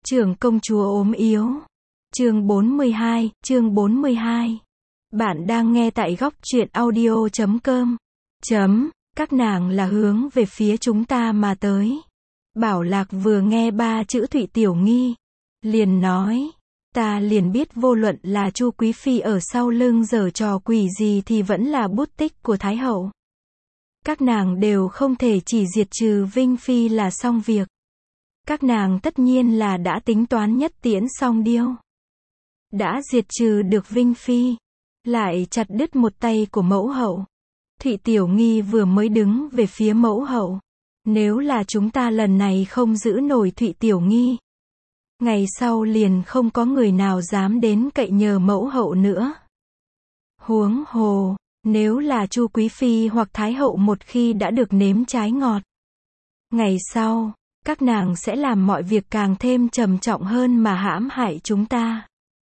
Trưởng công chúa ốm yếu. Chương 42. Bạn đang nghe tại góc truyện audio.com. Các nàng là hướng về phía chúng ta mà tới. Bảo Lạc vừa nghe ba chữ Thụy Tiểu Nghi, liền nói, ta liền biết vô luận là Chu Quý Phi ở sau lưng giở trò quỷ gì thì vẫn là bút tích của Thái Hậu. Các nàng đều không thể chỉ diệt trừ Vinh Phi là xong việc. Các nàng tất nhiên là đã tính toán nhất tiễn song điêu. Đã diệt trừ được Vinh Phi, lại chặt đứt một tay của mẫu hậu. Thụy Tiểu Nghi vừa mới đứng về phía mẫu hậu. Nếu là chúng ta lần này không giữ nổi Thụy Tiểu Nghi, ngày sau liền không có người nào dám đến cậy nhờ mẫu hậu nữa. Huống hồ, nếu là Chu Quý Phi hoặc Thái Hậu một khi đã được nếm trái ngọt, ngày sau, các nàng sẽ làm mọi việc càng thêm trầm trọng hơn mà hãm hại chúng ta.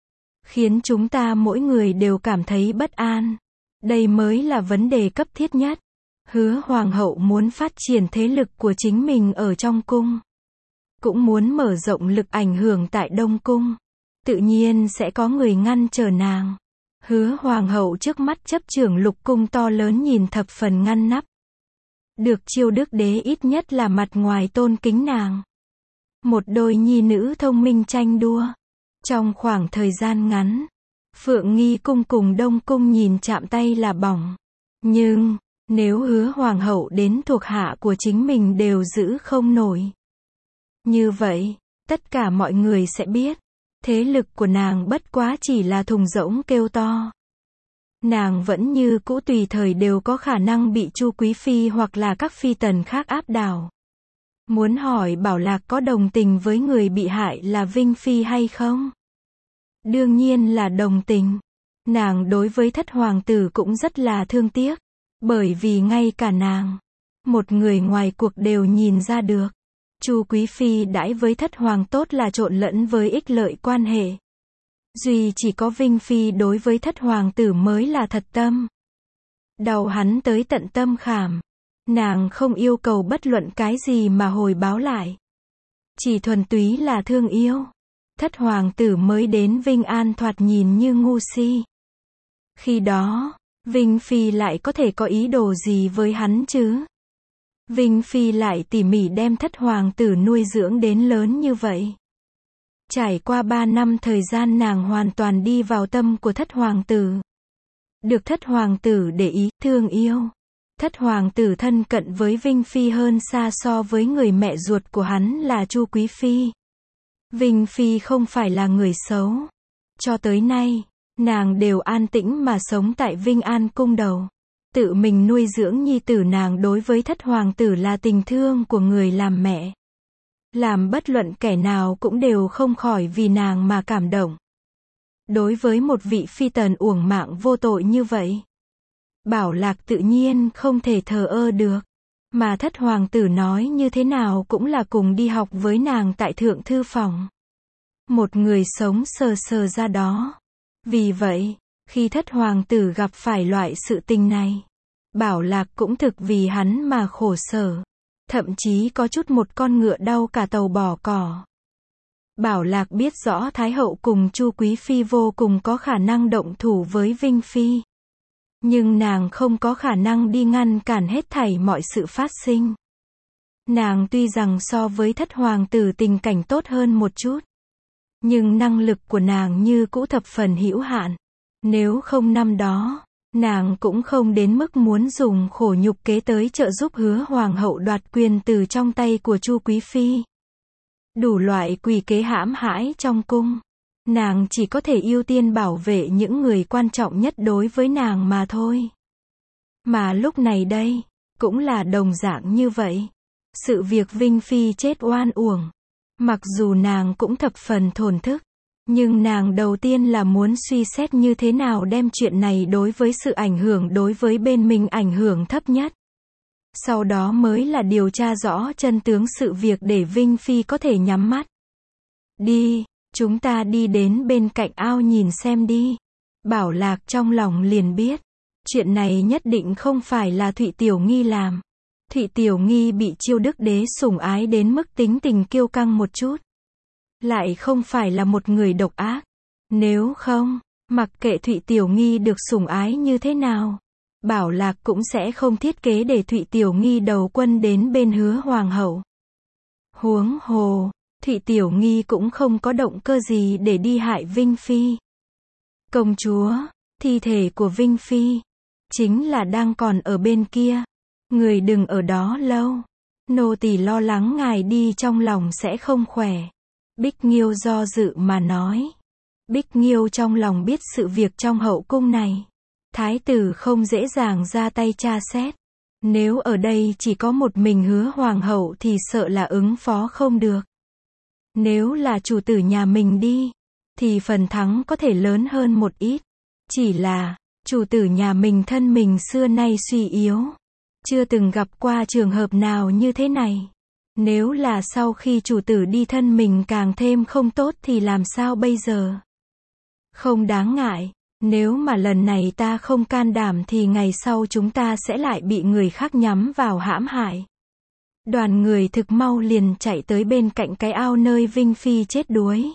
Khiến chúng ta mỗi người đều cảm thấy bất an. Đây mới là vấn đề cấp thiết nhất. Hứa Hoàng hậu muốn phát triển thế lực của chính mình ở trong cung. Cũng muốn mở rộng lực ảnh hưởng tại Đông Cung. Tự nhiên sẽ có người ngăn trở nàng. Hứa Hoàng hậu trước mắt chấp trưởng lục cung to lớn nhìn thập phần ngăn nắp. Được Chiêu Đức Đế ít nhất là mặt ngoài tôn kính nàng. Một đôi nhi nữ thông minh tranh đua. Trong khoảng thời gian ngắn, Phượng Nghi cung cùng Đông cung nhìn chạm tay là bỏng. Nhưng, nếu Hứa Hoàng hậu đến thuộc hạ của chính mình đều giữ không nổi. Như vậy, tất cả mọi người sẽ biết, thế lực của nàng bất quá chỉ là thùng rỗng kêu to. Nàng vẫn như cũ tùy thời đều có khả năng bị Chu Quý Phi hoặc là các phi tần khác áp đảo. Muốn hỏi Bảo Lạc có đồng tình với người bị hại là Vinh Phi hay không? Đương nhiên là đồng tình. Nàng đối với thất hoàng tử cũng rất là thương tiếc. Bởi vì ngay cả nàng, một người ngoài cuộc đều nhìn ra được. Chu Quý Phi đãi với thất hoàng tốt là trộn lẫn với ích lợi quan hệ. Duy chỉ có Vinh Phi đối với thất hoàng tử mới là thật tâm. Đau hắn tới tận tâm khảm. Nàng không yêu cầu bất luận cái gì mà hồi báo lại. Chỉ thuần túy là thương yêu. Thất hoàng tử mới đến Vinh An thoạt nhìn như ngu si. Khi đó, Vinh Phi lại có thể có ý đồ gì với hắn chứ? Vinh Phi lại tỉ mỉ đem thất hoàng tử nuôi dưỡng đến lớn như vậy. Trải qua 3 năm thời gian nàng hoàn toàn đi vào tâm của thất hoàng tử. Được thất hoàng tử để ý, thương yêu. Thất hoàng tử thân cận với Vinh Phi hơn xa so với người mẹ ruột của hắn là Chu Quý Phi. Vinh Phi không phải là người xấu. Cho tới nay, nàng đều an tĩnh mà sống tại Vinh An cung đầu. Tự mình nuôi dưỡng nhi tử nàng đối với thất hoàng tử là tình thương của người làm mẹ. Làm bất luận kẻ nào cũng đều không khỏi vì nàng mà cảm động. Đối với một vị phi tần uổng mạng vô tội như vậy, Bảo Lạc tự nhiên không thể thờ ơ được. Mà thất hoàng tử nói như thế nào cũng là cùng đi học với nàng tại thượng thư phòng. Một người sống sờ sờ ra đó. Vì vậy, khi thất hoàng tử gặp phải loại sự tình này, Bảo Lạc cũng thực vì hắn mà khổ sở. Thậm chí có chút một con ngựa đau cả tàu bỏ cỏ. Bảo Lạc biết rõ Thái Hậu cùng Chu Quý Phi vô cùng có khả năng động thủ với Vinh Phi. Nhưng nàng không có khả năng đi ngăn cản hết thảy mọi sự phát sinh. Nàng tuy rằng so với thất hoàng tử tình cảnh tốt hơn một chút, nhưng năng lực của nàng như cũ thập phần hữu hạn. Nếu không năm đó, nàng cũng không đến mức muốn dùng khổ nhục kế tới trợ giúp Hứa Hoàng hậu đoạt quyền từ trong tay của Chu Quý Phi. Đủ loại quỷ kế hãm hãi trong cung. Nàng chỉ có thể ưu tiên bảo vệ những người quan trọng nhất đối với nàng mà thôi. Mà lúc này đây, cũng là đồng dạng như vậy. Sự việc Vinh Phi chết oan uổng. Mặc dù nàng cũng thập phần thổn thức. Nhưng nàng đầu tiên là muốn suy xét như thế nào đem chuyện này đối với sự ảnh hưởng đối với bên mình ảnh hưởng thấp nhất. Sau đó mới là điều tra rõ chân tướng sự việc để Vinh Phi có thể nhắm mắt. Đi, chúng ta đi đến bên cạnh ao nhìn xem đi. Bảo Lạc trong lòng liền biết. Chuyện này nhất định không phải là Thụy Tiểu Nghi làm. Thụy Tiểu Nghi bị Chiêu Đức Đế sủng ái đến mức tính tình kiêu căng một chút. lại không phải là một người độc ác. Nếu không, mặc kệ Thụy Tiểu Nghi được sủng ái như thế nào, Bảo Lạc cũng sẽ không thiết kế để Thụy Tiểu Nghi đầu quân đến bên Hứa Hoàng hậu. Huống hồ, Thụy Tiểu Nghi cũng không có động cơ gì để đi hại Vinh Phi. Công chúa, thi thể của Vinh Phi, chính là đang còn ở bên kia. Người đừng ở đó lâu. Nô tỳ lo lắng ngài đi trong lòng sẽ không khỏe. Bích Nghiêu do dự mà nói. Bích Nghiêu trong lòng biết sự việc trong hậu cung này. Thái tử không dễ dàng ra tay tra xét. Nếu ở đây chỉ có một mình Hứa Hoàng hậu thì sợ là ứng phó không được. Nếu là chủ tử nhà mình đi, thì phần thắng có thể lớn hơn một ít. Chỉ là, chủ tử nhà mình thân mình xưa nay suy yếu. Chưa từng gặp qua trường hợp nào như thế này. Nếu là sau khi chủ tử đi thân mình càng thêm không tốt thì làm sao bây giờ? Không đáng ngại, nếu mà lần này ta không can đảm thì ngày sau chúng ta sẽ lại bị người khác nhắm vào hãm hại. Đoàn người thực mau liền chạy tới bên cạnh cái ao nơi Vinh Phi chết đuối.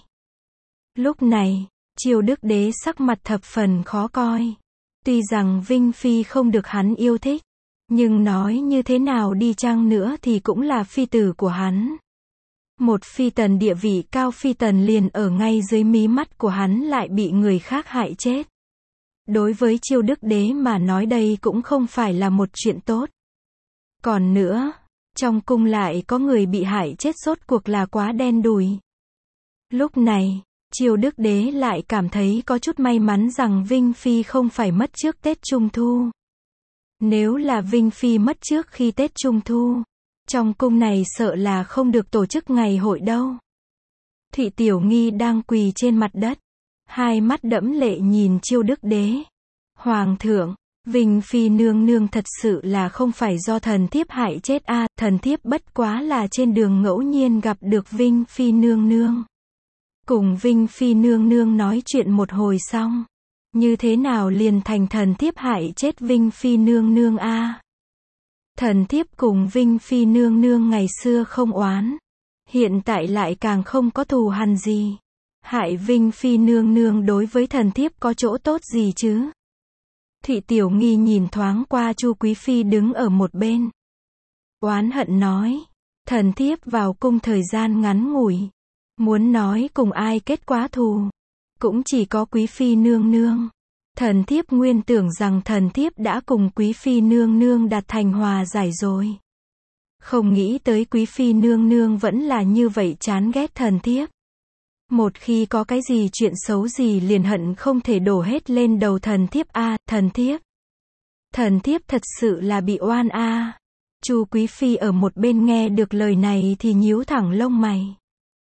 Lúc này, Triều Đức Đế sắc mặt thập phần khó coi. Tuy rằng Vinh Phi không được hắn yêu thích, nhưng nói như thế nào đi chăng nữa thì cũng là phi tử của hắn. Một phi tần địa vị cao phi tần liền ở ngay dưới mí mắt của hắn lại bị người khác hại chết. Đối với Triều Đức Đế mà nói đây cũng không phải là một chuyện tốt. Còn nữa, trong cung lại có người bị hại chết rốt cuộc là quá đen đủi. Lúc này, Triều Đức Đế lại cảm thấy có chút may mắn rằng Vinh Phi không phải mất trước Tết Trung Thu. Nếu là Vinh Phi mất trước khi Tết Trung Thu, trong cung này sợ là không được tổ chức ngày hội đâu. Thụy Tiểu Nghi đang quỳ trên mặt đất, hai mắt đẫm lệ nhìn Triều Đức Đế. Hoàng thượng, Vinh Phi nương nương thật sự là không phải do thần thiếp hại chết a, thần thiếp bất quá là trên đường ngẫu nhiên gặp được Vinh Phi nương nương. Cùng Vinh Phi nương nương nói chuyện một hồi xong, như thế nào liền thành thần thiếp hại chết Vinh Phi nương nương a? Thần thiếp cùng Vinh Phi nương nương ngày xưa không oán, hiện tại lại càng không có thù hằn gì. Hại Vinh Phi nương nương đối với thần thiếp có chỗ tốt gì chứ? Thụy Tiểu Nghi nhìn thoáng qua Chu Quý Phi đứng ở một bên. Oán hận nói, thần thiếp vào cung thời gian ngắn ngủi, muốn nói cùng ai kết quá thù, cũng chỉ có Quý Phi nương nương. Thần thiếp nguyên tưởng rằng thần thiếp đã cùng Quý Phi nương nương đạt thành hòa giải rồi. Không nghĩ tới Quý Phi nương nương vẫn là như vậy chán ghét thần thiếp. Một khi có cái gì chuyện xấu gì liền hận không thể đổ hết lên đầu thần thiếp a, thần thiếp. Thần thiếp thật sự là bị oan a. Chu Quý Phi ở một bên nghe được lời này thì nhíu thẳng lông mày.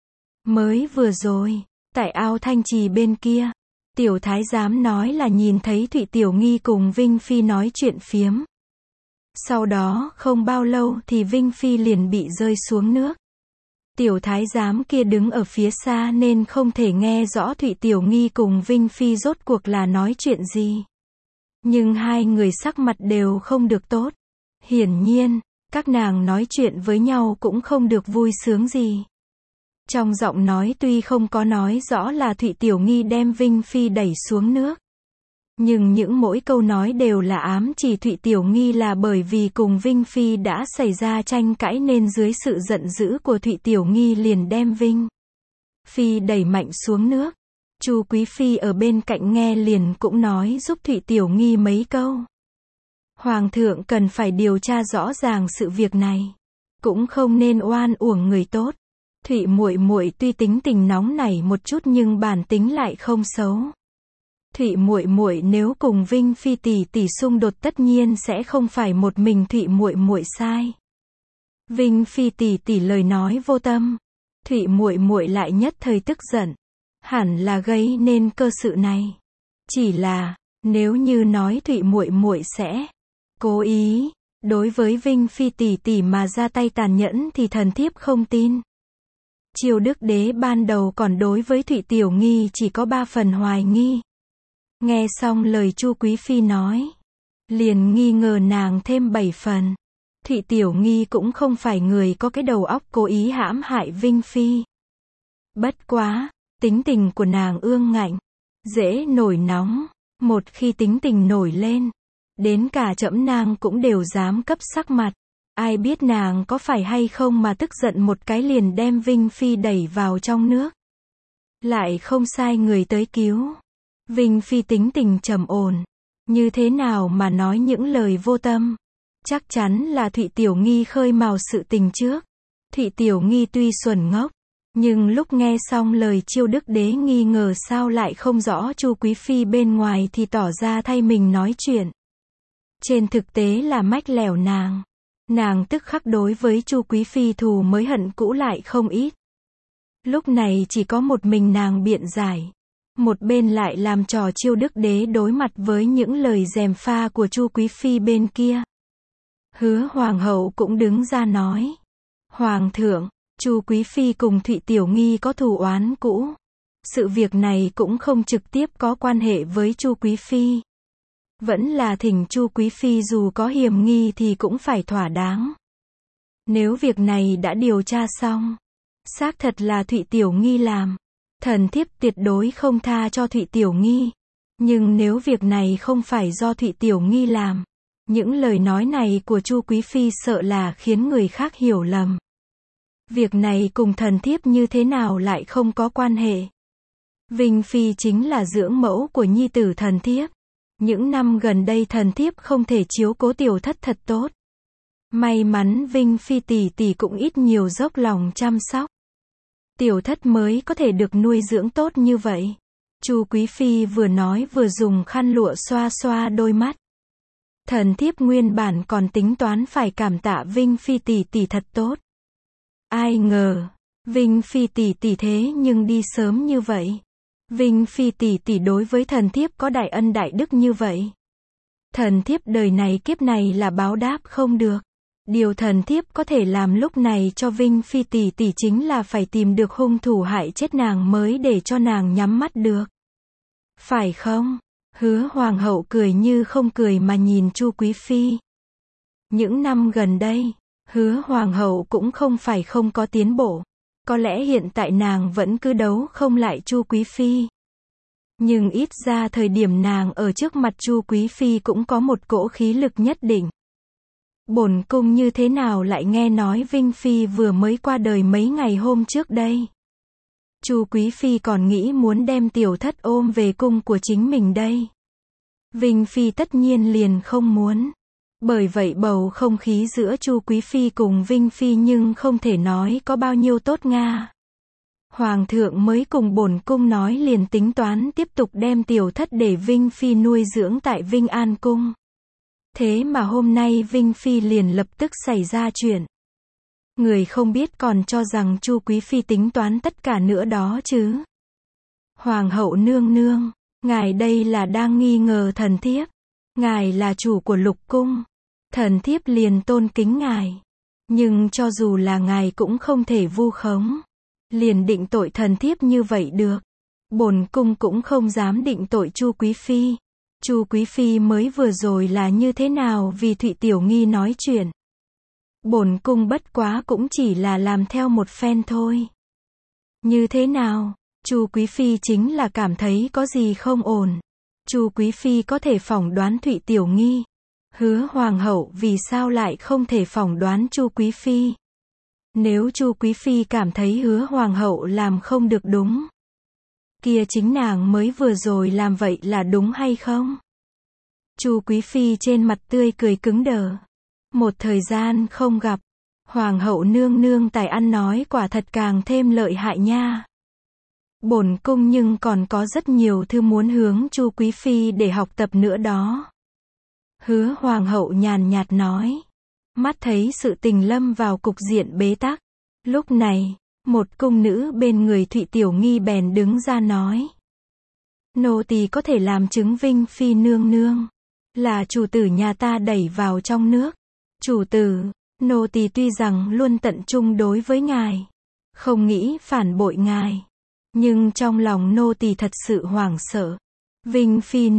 Mới vừa rồi, tại ao Thanh Trì bên kia, tiểu thái giám nói là nhìn thấy Thụy Tiểu Nghi cùng Vinh Phi nói chuyện phiếm. Sau đó không bao lâu thì Vinh Phi liền bị rơi xuống nước. Tiểu thái giám kia đứng ở phía xa nên không thể nghe rõ Thụy Tiểu Nghi cùng Vinh Phi rốt cuộc là nói chuyện gì. Nhưng hai người sắc mặt đều không được tốt. Hiển nhiên, các nàng nói chuyện với nhau cũng không được vui sướng gì. Trong giọng nói tuy không có nói rõ là Thụy Tiểu Nghi đem Vinh Phi đẩy xuống nước. Nhưng những mỗi câu nói đều là ám chỉ Thụy Tiểu Nghi là bởi vì cùng Vinh Phi đã xảy ra tranh cãi nên dưới sự giận dữ của Thụy Tiểu Nghi liền đem Vinh Phi đẩy mạnh xuống nước. Chu Quý Phi ở bên cạnh nghe liền cũng nói giúp Thụy Tiểu Nghi mấy câu. Hoàng thượng cần phải điều tra rõ ràng sự việc này, cũng không nên oan uổng người tốt. Thụy muội muội tuy tính tình nóng nảy một chút nhưng bản tính lại không xấu. Thụy muội muội nếu cùng Vinh Phi tỷ tỷ xung đột tất nhiên sẽ không phải một mình Thụy muội muội sai. Vinh Phi tỷ tỷ lời nói vô tâm, Thụy muội muội lại nhất thời tức giận, hẳn là gây nên cơ sự này. Chỉ là, nếu như nói Thụy muội muội sẽ cố ý đối với Vinh Phi tỷ tỷ mà ra tay tàn nhẫn thì thần thiếp không tin. Triều Đức Đế ban đầu còn đối với Thụy Tiểu Nghi chỉ có 3 phần hoài nghi. Nghe xong lời Chu Quý Phi nói, liền nghi ngờ nàng thêm 7 phần. Thụy Tiểu Nghi cũng không phải người có cái đầu óc cố ý hãm hại Vinh Phi. Bất quá, tính tình của nàng ương ngạnh, dễ nổi nóng, một khi tính tình nổi lên, đến cả trẫm nàng cũng đều dám cấp sắc mặt. Ai biết nàng có phải hay không mà tức giận một cái liền đem Vinh Phi đẩy vào trong nước. Lại không sai người tới cứu. Vinh Phi tính tình trầm ổn, như thế nào mà nói những lời vô tâm. Chắc chắn là Thụy Tiểu Nghi khơi mào sự tình trước. Thụy Tiểu Nghi tuy xuẩn ngốc, nhưng lúc nghe xong lời Chiêu Đức Đế nghi ngờ sao lại không rõ Chu Quý Phi bên ngoài thì tỏ ra thay mình nói chuyện. Trên thực tế là mách lẻo nàng. Nàng tức khắc đối với Chu Quý Phi thù mới hận cũ lại không ít. Lúc này chỉ có một mình nàng biện giải. Một bên lại làm trò Chiêu Đức Đế đối mặt với những lời gièm pha của Chu Quý Phi bên kia. Hứa Hoàng hậu cũng đứng ra nói. Hoàng thượng, Chu Quý Phi cùng Thụy Tiểu Nghi có thù oán cũ. Sự việc này cũng không trực tiếp có quan hệ với Chu Quý Phi. Vẫn là thỉnh Chu Quý Phi dù có hiểm nghi thì cũng phải thỏa đáng. Nếu việc này đã điều tra xong, xác thật là Thụy Tiểu Nghi làm, thần thiếp tuyệt đối không tha cho Thụy Tiểu Nghi. Nhưng nếu việc này không phải do Thụy Tiểu Nghi làm, những lời nói này của Chu Quý Phi sợ là khiến người khác hiểu lầm. Việc này cùng thần thiếp như thế nào lại không có quan hệ. Vinh Phi chính là dưỡng mẫu của nhi tử thần thiếp. Những năm gần đây thần thiếp không thể chiếu cố tiểu thất thật tốt. May mắn Vinh Phi tỷ tỷ cũng ít nhiều dốc lòng chăm sóc. Tiểu thất mới có thể được nuôi dưỡng tốt như vậy. Chu Quý Phi vừa nói vừa dùng khăn lụa xoa xoa đôi mắt. Thần thiếp nguyên bản còn tính toán phải cảm tạ Vinh Phi tỷ tỷ thật tốt. Ai ngờ, Vinh Phi tỷ tỷ thế nhưng đi sớm như vậy. Vinh Phi tỷ tỷ đối với thần thiếp có đại ân đại đức như vậy. Thần thiếp đời này kiếp này là báo đáp không được. Điều thần thiếp có thể làm lúc này cho Vinh Phi tỷ tỷ chính là phải tìm được hung thủ hại chết nàng mới để cho nàng nhắm mắt được. Phải không? Hứa Hoàng hậu cười như không cười mà nhìn Chu Quý Phi. Những năm gần đây, Hứa Hoàng hậu cũng không phải không có tiến bộ. Có lẽ hiện tại nàng vẫn cứ đấu không lại Chu Quý Phi. Nhưng ít ra thời điểm nàng ở trước mặt Chu Quý Phi cũng có một cỗ khí lực nhất định. Bổn cung như thế nào lại nghe nói Vinh Phi vừa mới qua đời mấy ngày hôm trước đây. Chu Quý Phi còn nghĩ muốn đem tiểu thất ôm về cung của chính mình đây. Vinh Phi tất nhiên liền không muốn. Bởi vậy bầu không khí giữa Chu Quý Phi cùng Vinh Phi nhưng không thể nói có bao nhiêu tốt nga. Hoàng thượng mới cùng bổn cung nói liền tính toán tiếp tục đem tiểu thất để Vinh Phi nuôi dưỡng tại Vinh An Cung. Thế mà hôm nay Vinh Phi liền lập tức xảy ra chuyện. Người không biết còn cho rằng Chu Quý Phi tính toán tất cả nữa đó chứ. Hoàng hậu nương nương, ngài đây là đang nghi ngờ thần thiếp. Ngài là chủ của lục cung. Thần thiếp liền tôn kính ngài. Nhưng cho dù là ngài cũng không thể vu khống. Liền định tội thần thiếp như vậy được. Bổn cung cũng không dám định tội Chu Quý Phi. Chu Quý Phi mới vừa rồi là như thế nào vì Thụy Tiểu Nghi nói chuyện. Bổn cung bất quá cũng chỉ là làm theo một phen thôi. Như thế nào? Chu Quý Phi chính là cảm thấy có gì không ổn. Chu Quý Phi có thể phỏng đoán Thụy Tiểu Nghi. Hứa Hoàng hậu vì sao lại không thể phỏng đoán Chu Quý Phi? Nếu Chu Quý Phi cảm thấy Hứa Hoàng hậu làm không được đúng, kia chính nàng mới vừa rồi làm vậy là đúng hay không? Chu Quý Phi trên mặt tươi cười cứng đờ. Một thời gian không gặp, Hoàng hậu nương nương tài ăn nói quả thật càng thêm lợi hại nha. Bổn cung nhưng còn có rất nhiều thứ muốn hướng Chu Quý Phi để học tập nữa đó. Hứa Hoàng hậu nhàn nhạt nói. Mắt thấy sự tình lâm vào cục diện bế tắc. Lúc này, một cung nữ bên người Thụy Tiểu Nghi bèn đứng ra nói. Nô tỳ có thể làm chứng Vinh Phi nương nương là chủ tử nhà ta đẩy vào trong nước. Chủ tử, nô tỳ tuy rằng luôn tận trung đối với ngài, không nghĩ phản bội ngài. Nhưng trong lòng nô tỳ thật sự hoảng sợ. Vinh Phi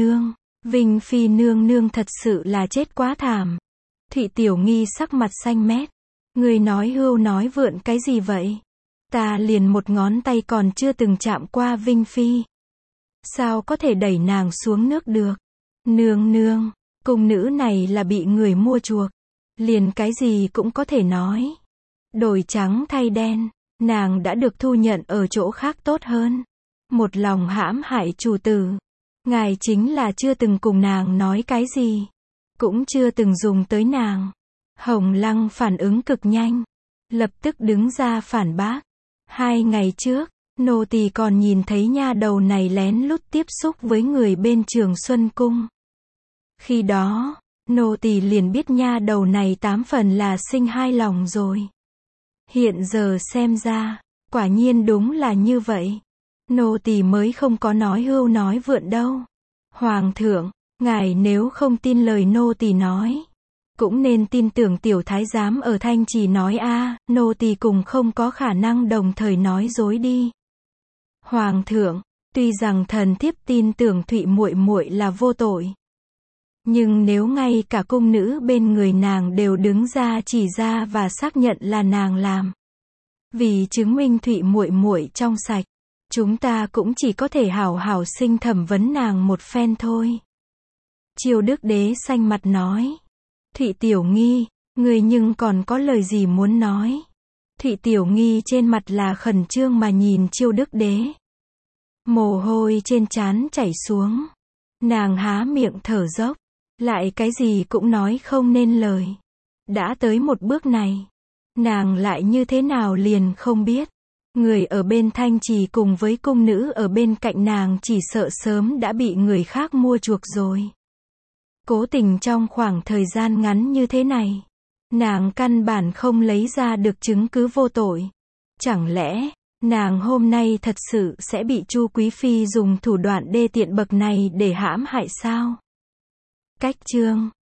nương nương thật sự là chết quá thảm. Thụy Tiểu Nghi sắc mặt xanh mét. Người nói hưu nói vượn cái gì vậy? Ta liền một ngón tay còn chưa từng chạm qua Vinh Phi. Sao có thể đẩy nàng xuống nước được? Nương nương, cung nữ này là bị người mua chuộc. Liền cái gì cũng có thể nói. Đổi trắng thay đen, nàng đã được thu nhận ở chỗ khác tốt hơn. Một lòng hãm hại chủ tử. Ngài chính là chưa từng cùng nàng nói cái gì. Cũng chưa từng dùng tới nàng. Hồng Lăng phản ứng cực nhanh. Lập tức đứng ra phản bác. 2 ngày trước, nô tỳ còn nhìn thấy nha đầu này lén lút tiếp xúc với người bên Trường Xuân Cung. Khi đó, nô tỳ liền biết nha đầu này 8 phần là sinh hai lòng rồi. Hiện giờ xem ra, quả nhiên đúng là như vậy. Nô tỳ mới không có nói hưu nói vượn đâu. Hoàng thượng, ngài nếu không tin lời nô tỳ nói, cũng nên tin tưởng tiểu thái giám ở Thanh Trì nói a, nô tỳ cùng không có khả năng đồng thời nói dối đi. Hoàng thượng, tuy rằng thần thiếp tin tưởng Thụy muội muội là vô tội, nhưng nếu ngay cả cung nữ bên người nàng đều đứng ra chỉ ra và xác nhận là nàng làm, vì chứng minh Thụy muội muội trong sạch, chúng ta cũng chỉ có thể hảo hảo sinh thẩm vấn nàng một phen thôi. Chiêu Đức Đế xanh mặt nói. Thụy Tiểu Nghi, người nhưng còn có lời gì muốn nói? Thụy Tiểu Nghi trên mặt là khẩn trương mà nhìn Chiêu Đức Đế. Mồ hôi trên trán chảy xuống. Nàng há miệng thở dốc, lại cái gì cũng nói không nên lời. Đã tới một bước này, nàng lại như thế nào liền không biết. Người ở bên Thanh Trì cùng với cung nữ ở bên cạnh nàng chỉ sợ sớm đã bị người khác mua chuộc rồi. Cố tình trong khoảng thời gian ngắn như thế này, nàng căn bản không lấy ra được chứng cứ vô tội. Chẳng lẽ, nàng hôm nay thật sự sẽ bị Chu Quý Phi dùng thủ đoạn đê tiện bậc này để hãm hại sao? Cách chương